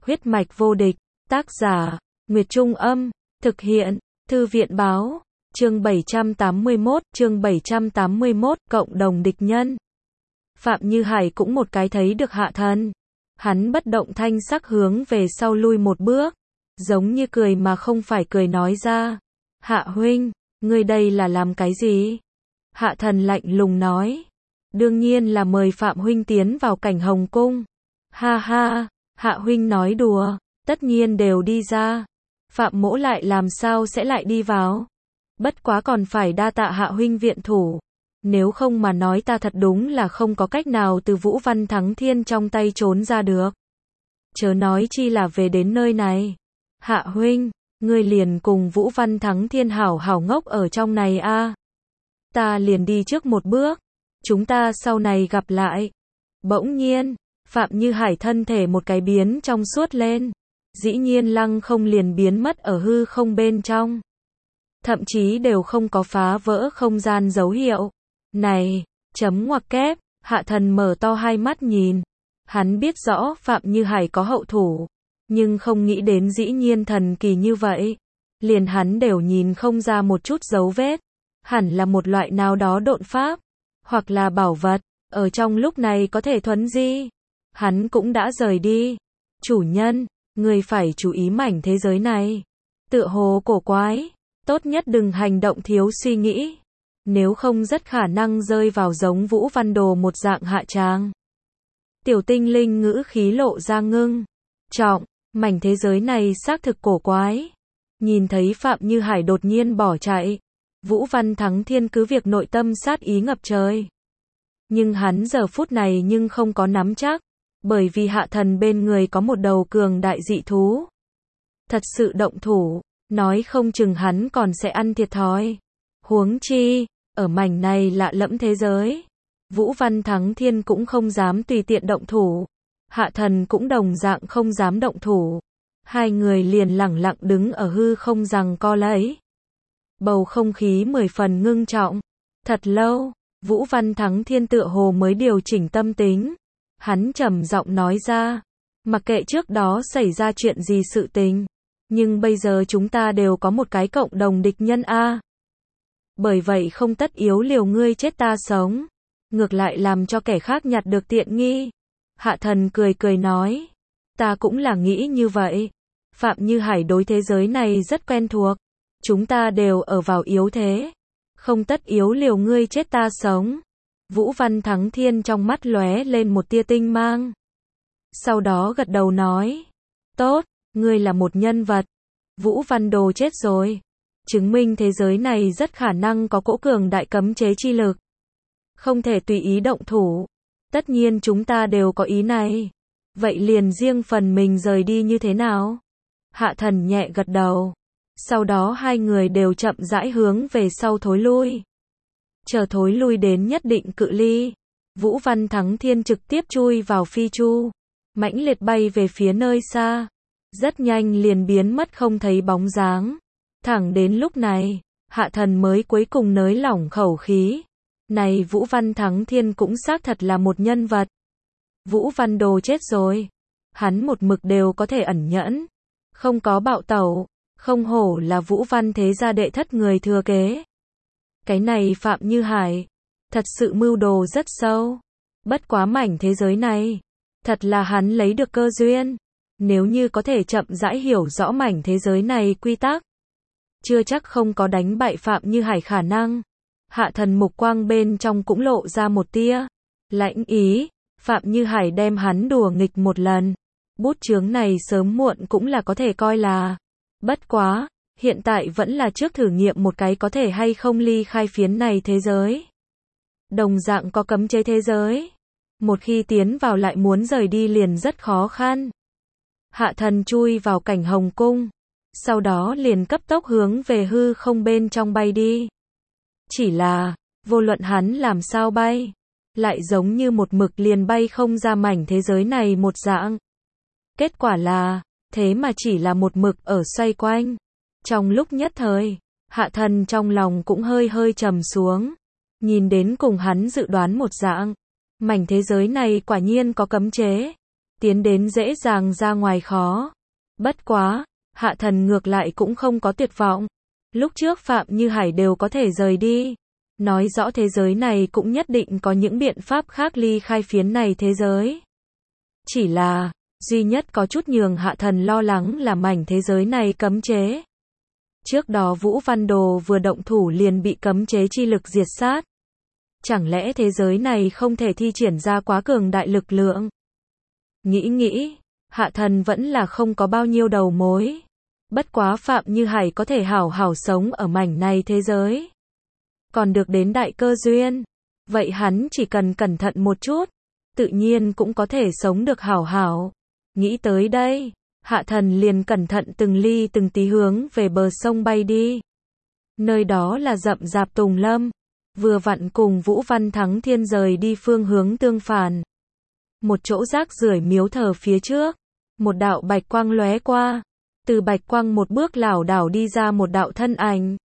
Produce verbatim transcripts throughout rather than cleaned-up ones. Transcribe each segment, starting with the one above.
Huyết mạch vô địch, tác giả, Nguyệt Trung Âm, thực hiện, Thư viện Báo, chương bảy trăm tám mươi mốt, chương bảy trăm tám mươi mốt, cộng đồng địch nhân. Phạm Như Hải cũng một cái thấy được Hạ Thần. Hắn bất động thanh sắc hướng về sau lui một bước, giống như cười mà không phải cười nói ra. Hạ huynh, ngươi đây là làm cái gì? Hạ Thần lạnh lùng nói. Đương nhiên là mời Phạm huynh tiến vào cảnh hồng cung. Ha ha, Hạ huynh nói đùa, tất nhiên đều đi ra. Phạm mỗ lại làm sao sẽ lại đi vào? Bất quá còn phải đa tạ Hạ huynh viện thủ. Nếu không mà nói ta thật đúng là không có cách nào từ Vũ Văn Thắng Thiên trong tay trốn ra được. Chớ nói chi là về đến nơi này. Hạ huynh, ngươi liền cùng Vũ Văn Thắng Thiên hảo hảo ngốc ở trong này a. À. Ta liền đi trước một bước. Chúng ta sau này gặp lại. Bỗng nhiên, Phạm Như Hải thân thể một cái biến trong suốt lên. Dĩ nhiên lăng không liền biến mất ở hư không bên trong. Thậm chí đều không có phá vỡ không gian dấu hiệu. Này, chấm ngoặc kép, Hạ Thần mở to hai mắt nhìn. Hắn biết rõ Phạm Như Hải có hậu thủ, nhưng không nghĩ đến dĩ nhiên thần kỳ như vậy. Liền hắn đều nhìn không ra một chút dấu vết. Hẳn là một loại nào đó độn pháp, hoặc là bảo vật, ở trong lúc này có thể thuấn di. Hắn cũng đã rời đi. Chủ nhân, người phải chú ý mảnh thế giới này. Tựa hồ cổ quái, tốt nhất đừng hành động thiếu suy nghĩ. Nếu không rất khả năng rơi vào giống Vũ Văn Đồ một dạng hạ tràng. Tiểu tinh linh ngữ khí lộ ra ngưng trọng, mảnh thế giới này xác thực cổ quái. Nhìn thấy Phạm Như Hải đột nhiên bỏ chạy, Vũ Văn Thắng Thiên cứ việc nội tâm sát ý ngập trời. Nhưng hắn giờ phút này nhưng không có nắm chắc, bởi vì Hạ Thần bên người có một đầu cường đại dị thú. Thật sự động thủ, nói không chừng hắn còn sẽ ăn thiệt thòi. Huống chi, ở mảnh này lạ lẫm thế giới, Vũ Văn Thắng Thiên cũng không dám tùy tiện động thủ. Hạ Thần cũng đồng dạng không dám động thủ. Hai người liền lẳng lặng đứng ở hư không giằng co lấy. Bầu không khí mười phần ngưng trọng. Thật lâu, Vũ Văn Thắng Thiên tựa hồ mới điều chỉnh tâm tính. Hắn trầm giọng nói ra, mặc kệ trước đó xảy ra chuyện gì sự tình, nhưng bây giờ chúng ta đều có một cái cộng đồng địch nhân a. Bởi vậy không tất yếu liều ngươi chết ta sống, ngược lại làm cho kẻ khác nhặt được tiện nghi. Hạ Thần cười cười nói, ta cũng là nghĩ như vậy. Phạm Như Hải đối thế giới này rất quen thuộc. Chúng ta đều ở vào yếu thế, không tất yếu liều ngươi chết ta sống. Vũ Văn Thắng Thiên trong mắt lóe lên một tia tinh mang. Sau đó gật đầu nói, tốt, ngươi là một nhân vật. Vũ Văn Đồ chết rồi, chứng minh thế giới này rất khả năng có cỗ cường đại cấm chế chi lực. Không thể tùy ý động thủ. Tất nhiên chúng ta đều có ý này. Vậy liền riêng phần mình rời đi như thế nào? Hạ Thần nhẹ gật đầu. Sau đó hai người đều chậm rãi hướng về sau thối lui. Chờ thối lui đến nhất định cự ly, Vũ Văn Thắng Thiên trực tiếp chui vào phi chu, mãnh liệt bay về phía nơi xa. Rất nhanh liền biến mất không thấy bóng dáng. Thẳng đến lúc này, Hạ Thần mới cuối cùng nới lỏng khẩu khí. Này Vũ Văn Thắng Thiên cũng xác thật là một nhân vật. Vũ Văn Đồ chết rồi. Hắn một mực đều có thể ẩn nhẫn. Không có bạo tẩu. Không hổ là Vũ Văn thế gia đệ thất người thừa kế. Cái này Phạm Như Hải. Thật sự mưu đồ rất sâu. Bất quá mảnh thế giới này. Thật là hắn lấy được cơ duyên. Nếu như có thể chậm rãi hiểu rõ mảnh thế giới này quy tắc, chưa chắc không có đánh bại Phạm Như Hải khả năng. Hạ Thần mục quang bên trong cũng lộ ra một tia lãnh ý. Phạm Như Hải đem hắn đùa nghịch một lần. Bút chướng này sớm muộn cũng là có thể coi là. Bất quá, hiện tại vẫn là trước thử nghiệm một cái có thể hay không ly khai phiến này thế giới. Đồng dạng có cấm chế thế giới. Một khi tiến vào lại muốn rời đi liền rất khó khăn. Hạ Thần chui vào cảnh hồng cung. Sau đó liền cấp tốc hướng về hư không bên trong bay đi. Chỉ là, vô luận hắn làm sao bay, lại giống như một mực liền bay không ra mảnh thế giới này một dạng. Kết quả là, thế mà chỉ là một mực ở xoay quanh. Trong lúc nhất thời, Hạ Thần trong lòng cũng hơi hơi trầm xuống. Nhìn đến cùng hắn dự đoán một dạng. Mảnh thế giới này quả nhiên có cấm chế. tiến đến dễ dàng ra ngoài khó. Bất quá, Hạ Thần ngược lại cũng không có tuyệt vọng. Lúc trước Phạm Như Hải đều có thể rời đi, nói rõ thế giới này cũng nhất định có những biện pháp khác ly khai phiến này thế giới. Chỉ là, duy nhất có chút nhường Hạ Thần lo lắng là mảnh thế giới này cấm chế. Trước đó Vũ Văn Đồ vừa động thủ liền bị cấm chế chi lực diệt sát. Chẳng lẽ thế giới này không thể thi triển ra quá cường đại lực lượng? Nghĩ nghĩ, Hạ Thần vẫn là không có bao nhiêu đầu mối. Bất quá Phạm Như Hải có thể hảo hảo sống ở mảnh này thế giới. Còn được đến đại cơ duyên. Vậy hắn chỉ cần cẩn thận một chút, tự nhiên cũng có thể sống được hảo hảo. Nghĩ tới đây, Hạ Thần liền cẩn thận từng ly từng tí hướng về bờ sông bay đi. Nơi đó là rậm rạp tùng lâm, vừa vặn cùng Vũ Văn Thắng Thiên rời đi phương hướng tương phản. Một chỗ rác rưởi miếu thờ phía trước, một đạo bạch quang lóe qua, từ bạch quang một bước lảo đảo đi ra một đạo thân ảnh.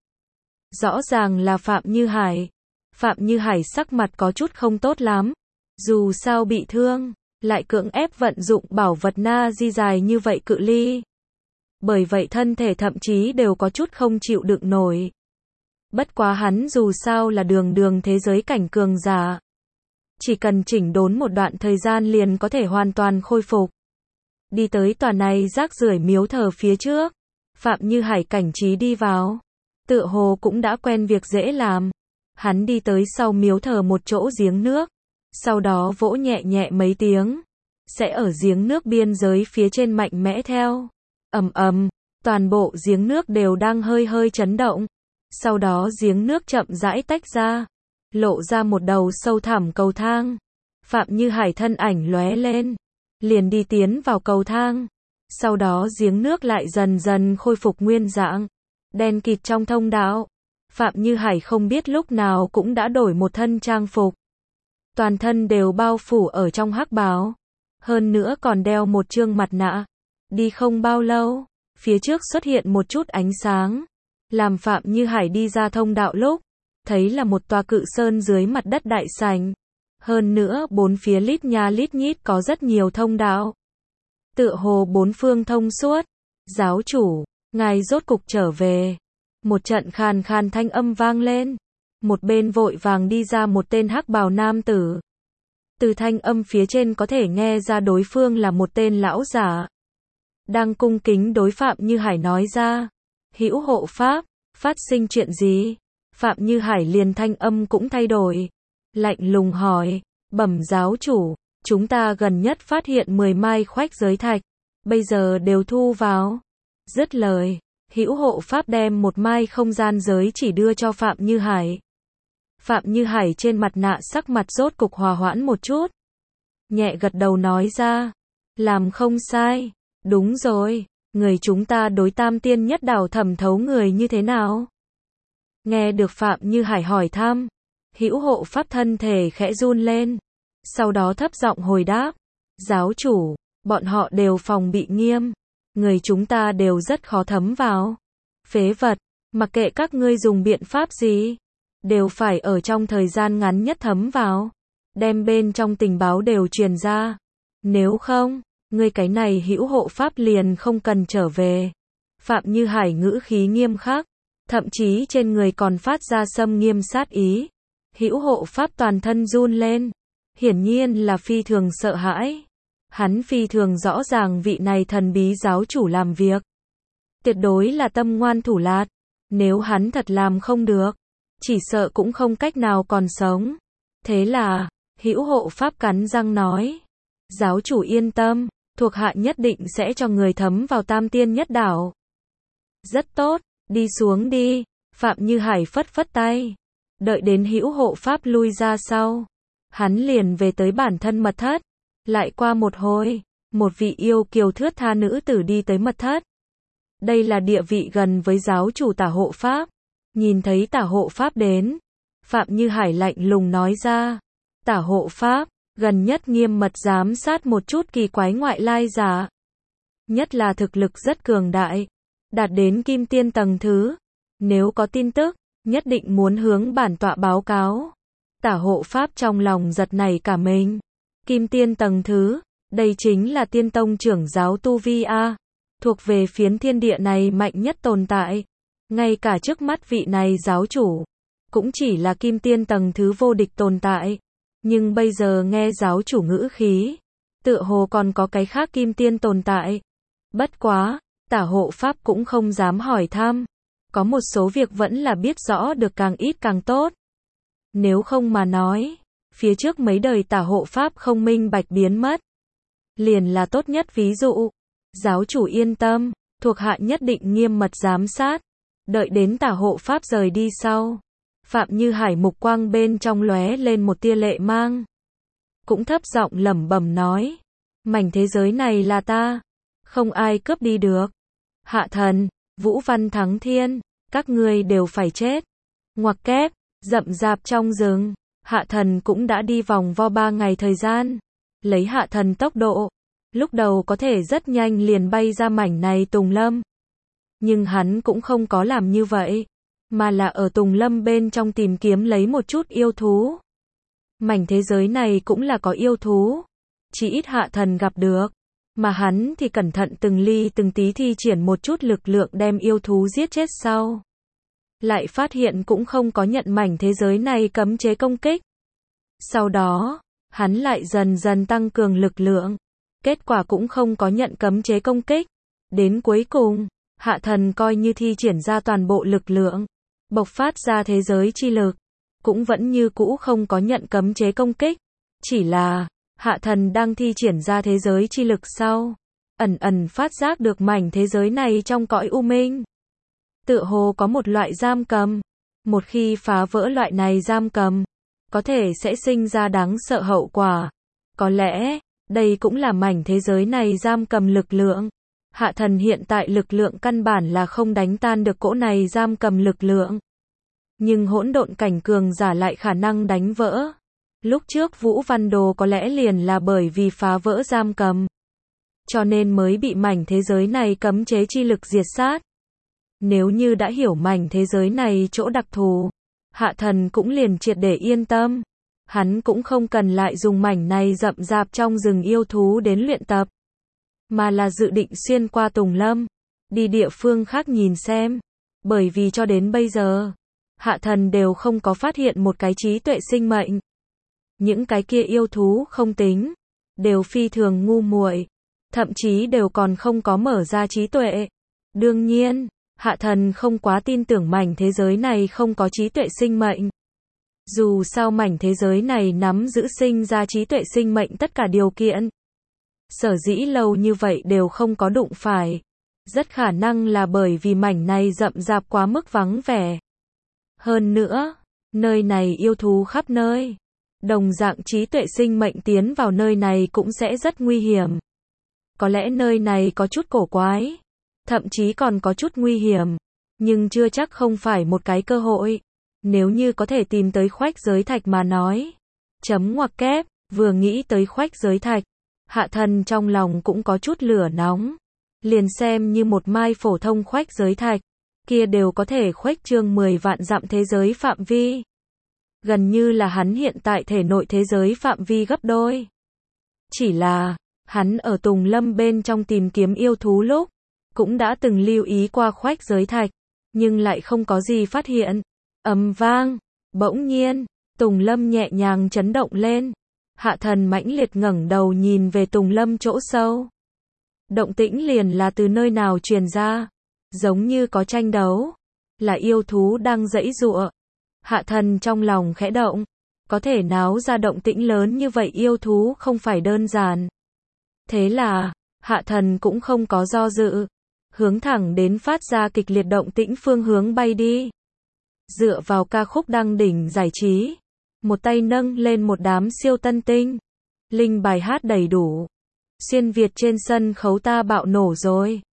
Rõ ràng là Phạm Như Hải. Phạm Như Hải sắc mặt có chút không tốt lắm, dù sao bị thương, lại cưỡng ép vận dụng bảo vật na di dài như vậy cự ly. Bởi vậy thân thể thậm chí đều có chút không chịu đựng nổi. Bất quá hắn dù sao là đường đường thế giới cảnh cường giả. Chỉ cần chỉnh đốn một đoạn thời gian liền có thể hoàn toàn khôi phục. Đi tới tòa này rác rưởi miếu thờ phía trước, Phạm Như Hải cảnh trí đi vào. Tựa hồ cũng đã quen việc dễ làm. Hắn đi tới sau miếu thờ một chỗ giếng nước. Sau đó vỗ nhẹ nhẹ mấy tiếng. Sẽ ở giếng nước biên giới phía trên mạnh mẽ theo. Ầm ầm, toàn bộ giếng nước đều đang hơi hơi chấn động. Sau đó giếng nước chậm rãi tách ra. Lộ ra một đầu sâu thẳm cầu thang. Phạm Như Hải thân ảnh lóe lên. Liền đi tiến vào cầu thang. Sau đó giếng nước lại dần dần khôi phục nguyên dạng. Đen kịt trong thông đạo. Phạm Như Hải không biết lúc nào cũng đã đổi một thân trang phục. Toàn thân đều bao phủ ở trong hắc bào. Hơn nữa còn đeo một trương mặt nạ. Đi không bao lâu, phía trước xuất hiện một chút ánh sáng. Làm Phạm Như Hải đi ra thông đạo lúc, thấy là một tòa cự sơn dưới mặt đất đại sảnh. Hơn nữa bốn phía lít nha lít nhít có rất nhiều thông đạo. Tựa hồ bốn phương thông suốt. Giáo chủ, ngài rốt cục trở về. Một trận khàn khàn thanh âm vang lên. Một bên vội vàng đi ra một tên hắc bào nam tử. Từ thanh âm phía trên có thể nghe ra đối phương là một tên lão giả. Đang cung kính đối Phạm Như Hải nói ra. Hữu hộ pháp, phát sinh chuyện gì? Phạm Như Hải liền thanh âm cũng thay đổi. Lạnh lùng hỏi, bẩm giáo chủ, chúng ta gần nhất phát hiện mười mai khoách giới thạch. Bây giờ đều thu vào. Dứt lời, Hữu hộ pháp đem một mai không gian giới chỉ đưa cho Phạm Như Hải. Phạm Như Hải trên mặt nạ sắc mặt rốt cục hòa hoãn một chút. Nhẹ gật đầu nói ra. Làm không sai. Đúng rồi. Người chúng ta đối tam tiên nhất đảo thẩm thấu người như thế nào? Nghe được Phạm Như Hải hỏi thăm. Hữu hộ pháp thân thể khẽ run lên. Sau đó thấp giọng hồi đáp. Giáo chủ, bọn họ đều phòng bị nghiêm. Người chúng ta đều rất khó thấm vào. Phế vật, mặc kệ các ngươi dùng biện pháp gì. Đều phải ở trong thời gian ngắn nhất thấm vào. Đem bên trong tình báo đều truyền ra. Nếu không, ngươi cái này hữu hộ pháp liền không cần trở về. Phạm Như Hải ngữ khí nghiêm khắc. Thậm chí trên người còn phát ra xâm nghiêm sát ý. Hữu hộ pháp toàn thân run lên. Hiển nhiên là phi thường sợ hãi. Hắn phi thường rõ ràng vị này thần bí giáo chủ làm việc. Tuyệt đối là tâm ngoan thủ lạt. Nếu hắn thật làm không được, chỉ sợ cũng không cách nào còn sống. Thế là, Hữu hộ pháp cắn răng nói. Giáo chủ yên tâm, thuộc hạ nhất định sẽ cho người thấm vào tam tiên nhất đảo. Rất tốt, đi xuống đi. Phạm Như Hải phất phất tay. Đợi đến Hữu hộ pháp lui ra sau. Hắn liền về tới bản thân mật thất. Lại qua một hồi, một vị yêu kiều thướt tha nữ tử đi tới mật thất. Đây là địa vị gần với giáo chủ Tả hộ pháp. Nhìn thấy Tả hộ pháp đến, Phạm Như Hải lạnh lùng nói ra. Tả hộ pháp, gần nhất nghiêm mật giám sát một chút kỳ quái ngoại lai giả. Nhất là thực lực rất cường đại, đạt đến kim tiên tầng thứ. Nếu có tin tức, nhất định muốn hướng bản tọa báo cáo. Tả hộ pháp trong lòng giật nảy cả mình. Kim tiên tầng thứ, Đây chính là tiên tông trưởng giáo tu vi a, thuộc về phiến thiên địa này mạnh nhất tồn tại. Ngay cả trước mắt vị này giáo chủ, cũng chỉ là kim tiên tầng thứ vô địch tồn tại. Nhưng bây giờ nghe giáo chủ ngữ khí, tựa hồ còn có cái khác kim tiên tồn tại. Bất quá, Tả hộ pháp cũng không dám hỏi thăm. Có một số việc vẫn là biết rõ được càng ít càng tốt. Nếu không mà nói, phía trước mấy đời Tả hộ pháp không minh bạch biến mất. Liền là tốt nhất ví dụ. Giáo chủ yên tâm, thuộc hạ nhất định nghiêm mật giám sát. Đợi đến Tả hộ pháp rời đi sau. Phạm Như Hải mục quang bên trong lóe lên một tia lệ mang. Cũng thấp giọng lẩm bẩm nói. Mảnh thế giới này là ta. Không ai cướp đi được. Hạ thần, Vũ Văn Thắng Thiên, các ngươi đều phải chết. Ngoặc kép, rậm rạp trong rừng. Hạ thần cũng đã đi vòng vo ba ngày thời gian. Lấy hạ thần tốc độ. Lúc đầu có thể rất nhanh liền bay ra mảnh này Tùng Lâm. Nhưng hắn cũng không có làm như vậy. Mà là ở Tùng Lâm bên trong tìm kiếm lấy một chút yêu thú. Mảnh thế giới này cũng là có yêu thú. Chỉ ít hạ thần gặp được. Mà hắn thì cẩn thận từng ly từng tí thi triển một chút lực lượng đem yêu thú giết chết sau. Lại phát hiện cũng không có nhận mảnh thế giới này cấm chế công kích. Sau đó, hắn lại dần dần tăng cường lực lượng. Kết quả cũng không có nhận cấm chế công kích. Đến cuối cùng, hạ thần coi như thi triển ra toàn bộ lực lượng. Bộc phát ra thế giới chi lực. Cũng vẫn như cũ không có nhận cấm chế công kích. Chỉ là, hạ thần đang thi triển ra thế giới chi lực sau. Ẩn ẩn phát giác được mảnh thế giới này trong cõi u minh. Tựa hồ có một loại giam cầm. Một khi phá vỡ loại này giam cầm, có thể sẽ sinh ra đáng sợ hậu quả. Có lẽ, đây cũng là mảnh thế giới này giam cầm lực lượng. Hạ thần hiện tại lực lượng căn bản là không đánh tan được cỗ này giam cầm lực lượng. Nhưng hỗn độn cảnh cường giả lại khả năng đánh vỡ. Lúc trước Vũ Văn Đồ có lẽ liền là bởi vì phá vỡ giam cầm. Cho nên mới bị mảnh thế giới này cấm chế chi lực diệt sát. Nếu như đã hiểu mảnh thế giới này chỗ đặc thù, hạ thần cũng liền triệt để yên tâm. Hắn cũng không cần lại dùng mảnh này rậm rạp trong rừng yêu thú đến luyện tập. Mà là dự định xuyên qua Tùng Lâm, đi địa phương khác nhìn xem. Bởi vì cho đến bây giờ, hạ thần đều không có phát hiện một cái trí tuệ sinh mệnh. Những cái kia yêu thú không tính, đều phi thường ngu muội, thậm chí đều còn không có mở ra trí tuệ. Đương nhiên, hạ thần không quá tin tưởng mảnh thế giới này không có trí tuệ sinh mệnh. Dù sao mảnh thế giới này nắm giữ sinh ra trí tuệ sinh mệnh tất cả điều kiện. Sở dĩ lâu như vậy đều không có đụng phải. Rất khả năng là bởi vì mảnh này rậm rạp quá mức vắng vẻ. Hơn nữa, nơi này yêu thú khắp nơi. Đồng dạng trí tuệ sinh mệnh tiến vào nơi này cũng sẽ rất nguy hiểm. Có lẽ nơi này có chút cổ quái. Thậm chí còn có chút nguy hiểm. Nhưng chưa chắc không phải một cái cơ hội. Nếu như có thể tìm tới khoách giới thạch mà nói. Chấm ngoặc kép, vừa nghĩ tới khoách giới thạch. Hạ thần trong lòng cũng có chút lửa nóng. Liền xem như một mai phổ thông khoách giới thạch. Kia đều có thể khuếch trương mười vạn dặm thế giới phạm vi. Gần như là hắn hiện tại thể nội thế giới phạm vi gấp đôi. Chỉ là, hắn ở Tùng Lâm bên trong tìm kiếm yêu thú lúc, cũng đã từng lưu ý qua khoách giới thạch, nhưng lại không có gì phát hiện. Ầm vang, bỗng nhiên, Tùng Lâm nhẹ nhàng chấn động lên. Hạ thần mãnh liệt ngẩng đầu nhìn về Tùng Lâm chỗ sâu. Động tĩnh liền là từ nơi nào truyền ra, giống như có tranh đấu, là yêu thú đang giãy giụa. Hạ thần trong lòng khẽ động, có thể náo ra động tĩnh lớn như vậy yêu thú không phải đơn giản. Thế là, hạ thần cũng không có do dự, hướng thẳng đến phát ra kịch liệt động tĩnh phương hướng bay đi. Dựa vào ca khúc đăng đỉnh giải trí, một tay nâng lên một đám siêu tân tinh, linh bài hát đầy đủ. Xuyên Việt trên sân khấu ta bạo nổ rồi.